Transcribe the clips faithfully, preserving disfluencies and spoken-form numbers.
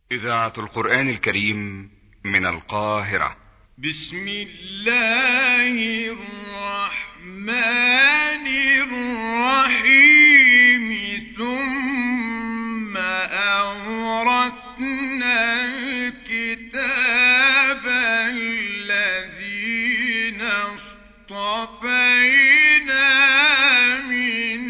إذاعة القرآن الكريم من القاهرة. بسم الله الرحمن الرحيم. ثم أورثنا الكتاب الذين اصطفينا من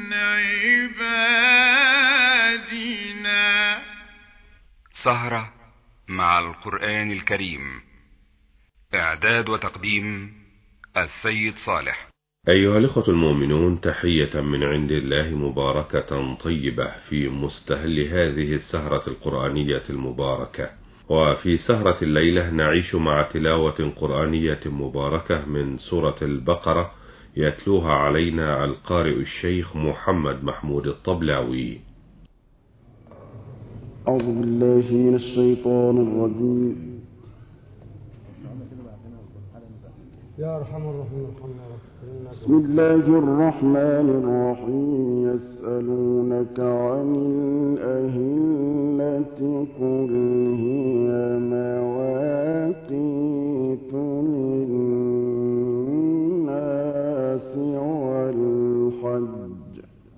عبادنا. سهرة مع القرآن الكريم، إعداد وتقديم السيد صالح. أيها الإخوة المؤمنون، تحية من عند الله مباركة طيبة في مستهل هذه السهرة القرآنية المباركة. وفي سهرة الليلة نعيش مع تلاوة قرآنية مباركة من سورة البقرة، يتلوها علينا القارئ الشيخ محمد محمود الطبلاوي. أعوذ بالله من الشيطان الرجيم. يا أرحم الراحمين بسم الله الرحمن الرحيم. يسألونك عن الأهلة قل هي مواقيت للناس والحج.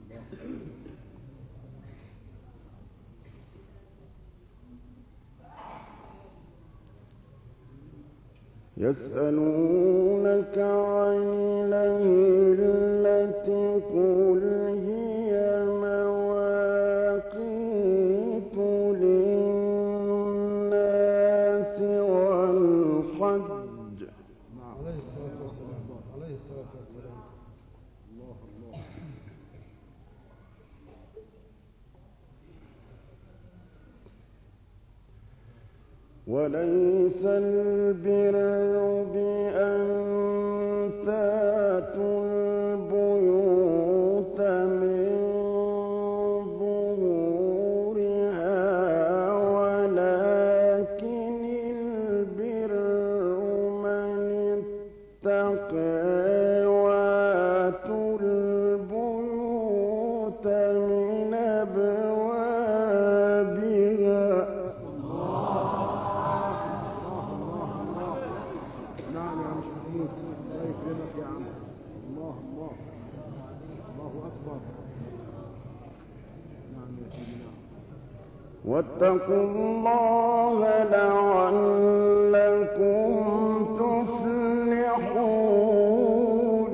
يسألونك عن الأهلة قل هي مواقيت للناس والحج. عليه الصلاة والسلام عليه الصلاة والسلام. الله الله. وليس البر بأن تأتوا البيوت من ظهورها، ولكن البر من اتقى وآتوا البيوت من أبوابها. واتقوا الله لعلكم تفلحون.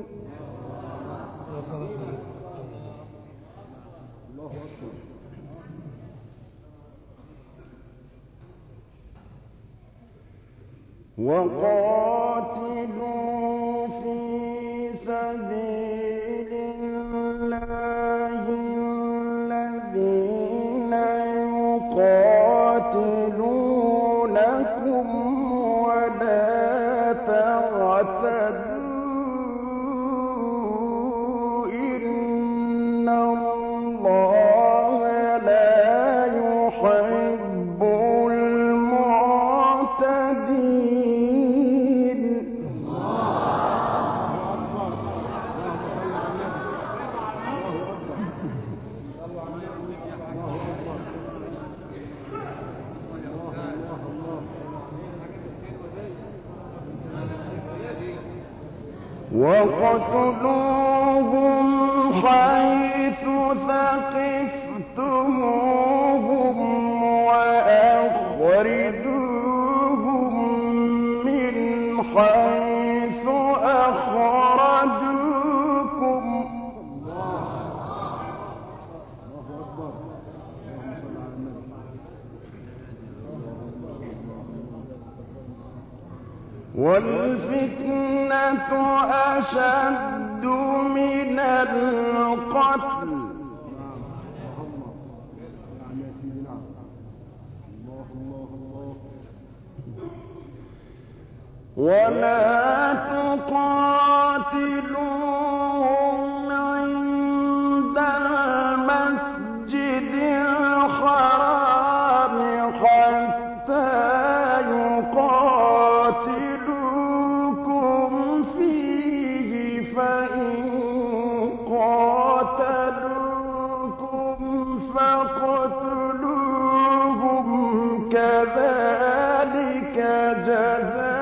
وقاتلوا في سبيل الله الذين يقاتلونكم ولا تعتدوا إن الله لا يحب المعتدين. وقتلوهم حيث ثقفتموهم وأخرجوهم من حيث أخرجوكم. والفتنة أشد من القتل. ولا تقاتلوهم عند المسجد الحرام حتى يقاتلوكم فيه، فإن قاتلوكم فاقتلوهم كذلك جزاء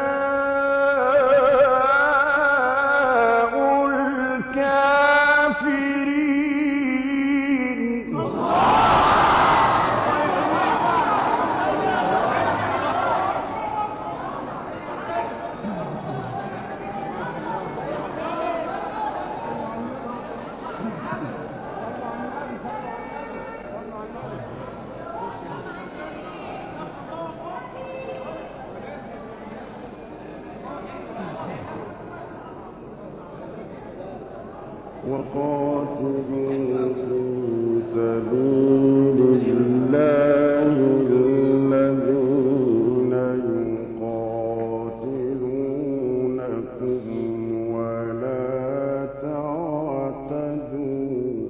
وقاتلوا في سبيل الله الذين يقاتلونكم ولا تعتدوا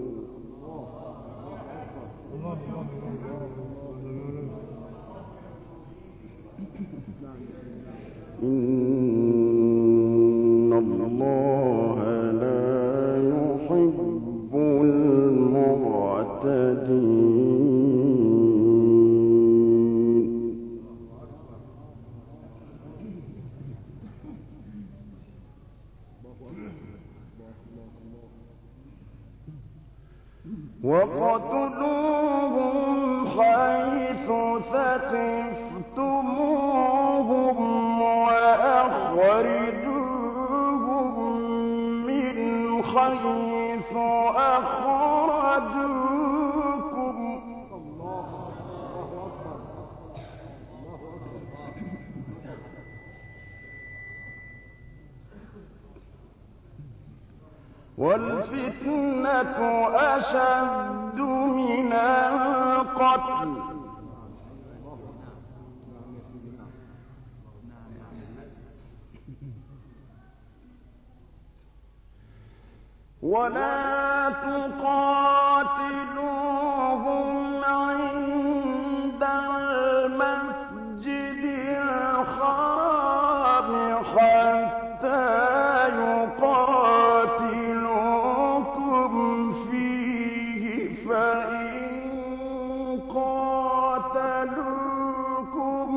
إن الله يحب المعتدين. وقتلوهم حيث ثقفتموهم وأخرجوهم من حيث أخرجوكم والفتنة أشد من القتل ولا تقاتلوهم عند المسجد الحرام حتى يقاتلوكم فيه فإن قاتلوكم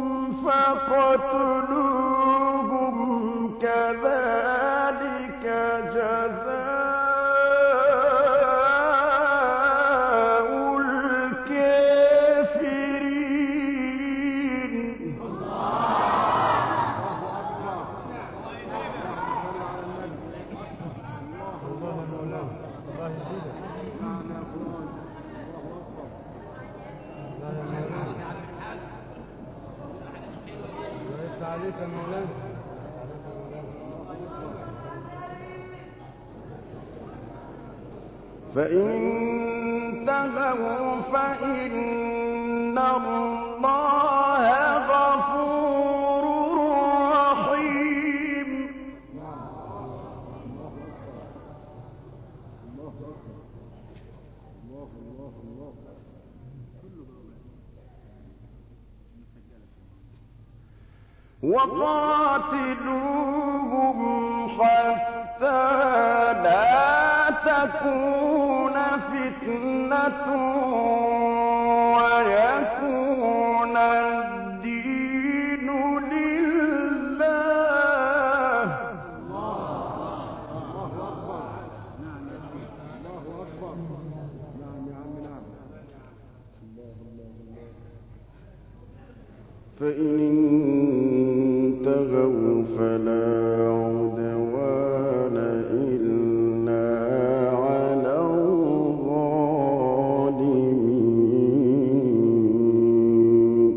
فاقتلوهم كذلك جزاء عليك يا مولانا. فإن انتهوا فإن الله غفور رحيم. وقاتلوهم حتى لا تكون فتنة ويكون الدين لله. فإن انتهوا فلا عدوان إلا على الظالمين.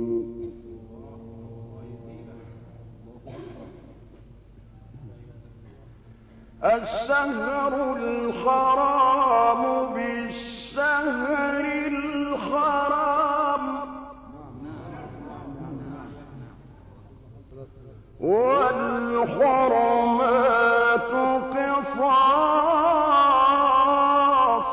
الشهر الحرام بالشهر الحرام والحرمات قصاص.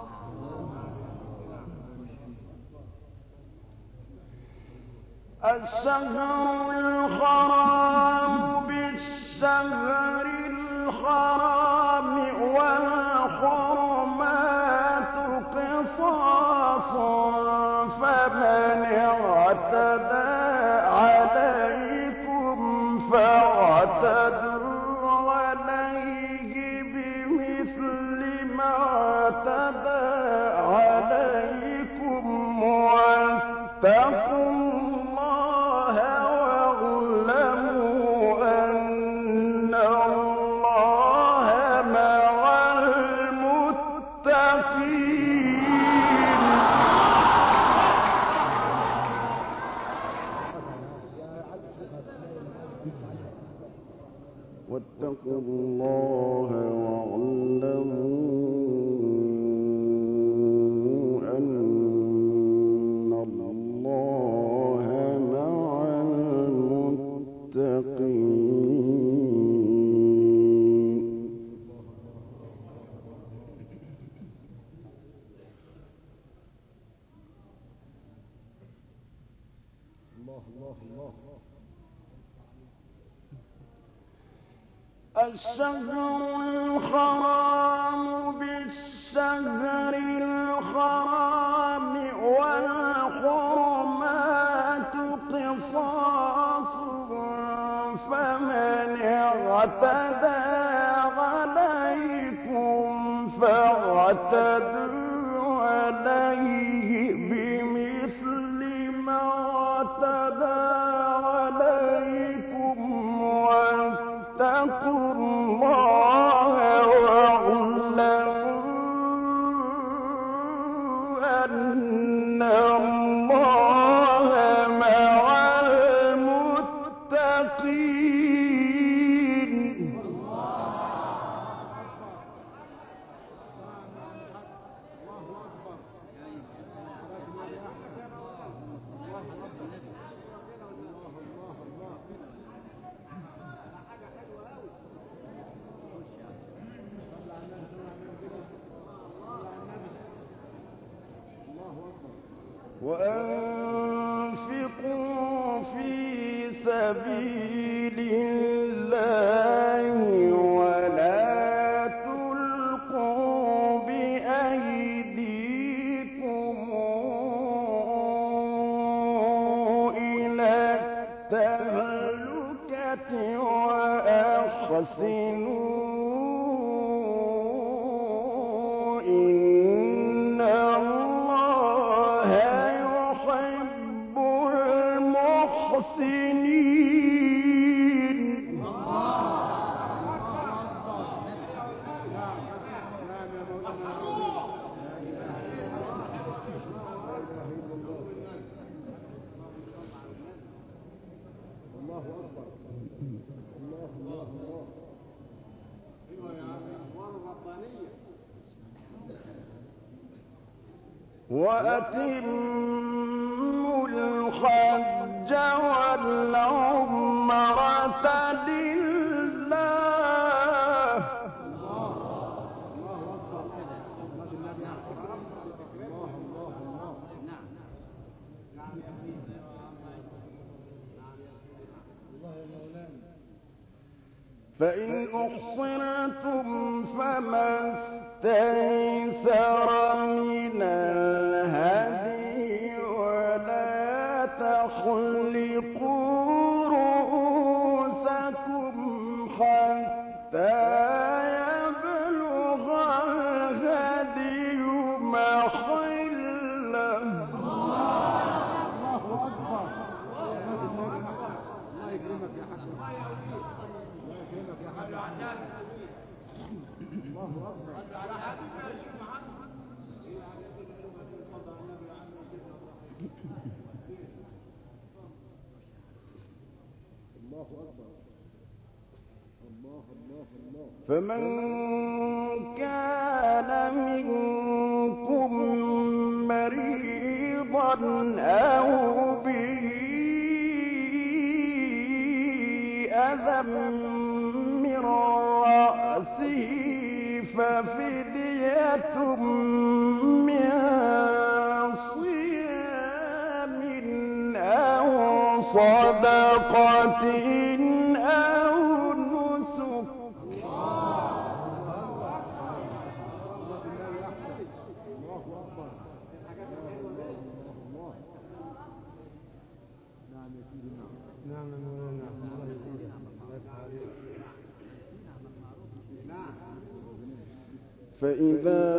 الشهر الحرام بالشهر الحرام والحرمات قصاص فمن اعتدى واعتدوا عليه بمثل ما اعتدى عليكم واتقوا الله واعلموا أن الله مع المتقين. واتقوا الله واعلموا أن الله مع المتقين. الله الله الله. الشهر الحرام بالشهر الحرام والحرمات قصاص فمن اعتدى عليكم فاعتدوا عليه بمثل ما اعتدى عليكم واتقوا الله واعلموا أن الله مع المتقين. وأنفقوا في سبيل الله ولا تلقوا بأيديكم إلى التهلكة وأحسنوا إن الله يحب المحسنين. الله أكبر. الله الله الله. وأتموا الحج والعمرة لله. فإن أحصنتم فما استيسر من الهدي ولا تحلقوا رؤوسكم حتى يبلغ الهدي محله. الله أكبر. الله يكرمك يا حسن. الله يكرمك يا حسن. الله أكبر. الله أكبر. الله الله الله. فمن كان منكم مريضا أو به أذى من رأسه ففدية من صيام أو صدقة أو نسك. نعم نعم. الله يكرمك. فإذا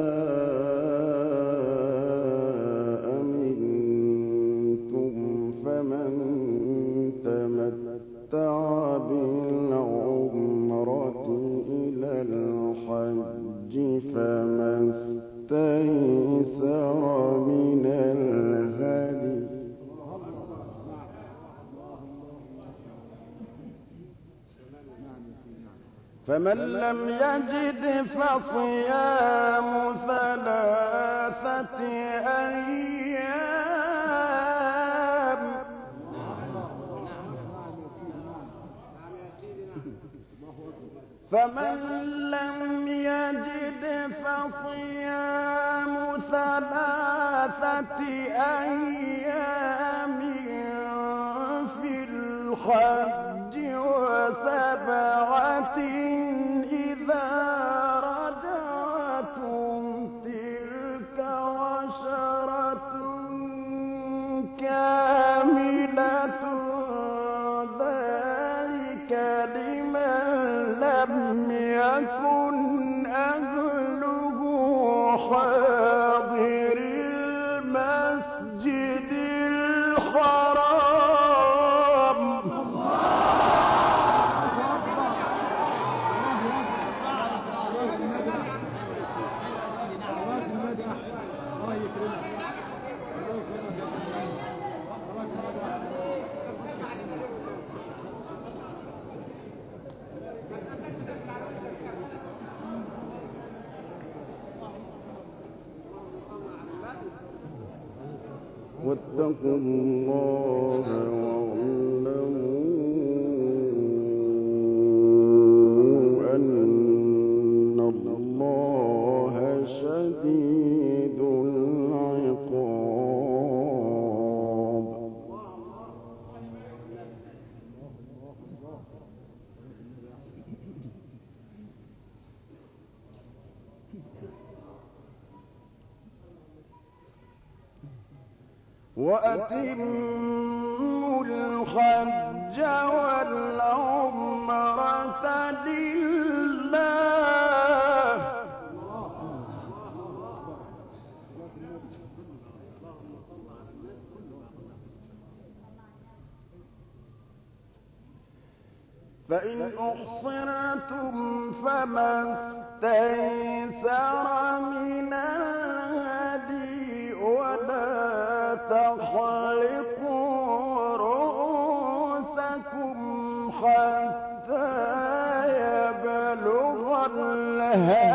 أمنتم فمن تمتع بالعمرة إلى الحج فما استيسر من الهدي فمن لم يجد فصيام ثلاثة أيام فمن لم يجد فصيام ثلاثة أيام في الحج وسبعة إذا رجعتم تلك عشرة كاملة ذلك لمن لم يكن أهله حاضر المسجد الحرام واتقوا الله واعلموا أن الله شديد العقاب. وأتموا الحج والعمرة لله فإن أحصرتم فما استيسر من الهدي ولا تحلقوا رؤوسكم حتى يبلغ الهدي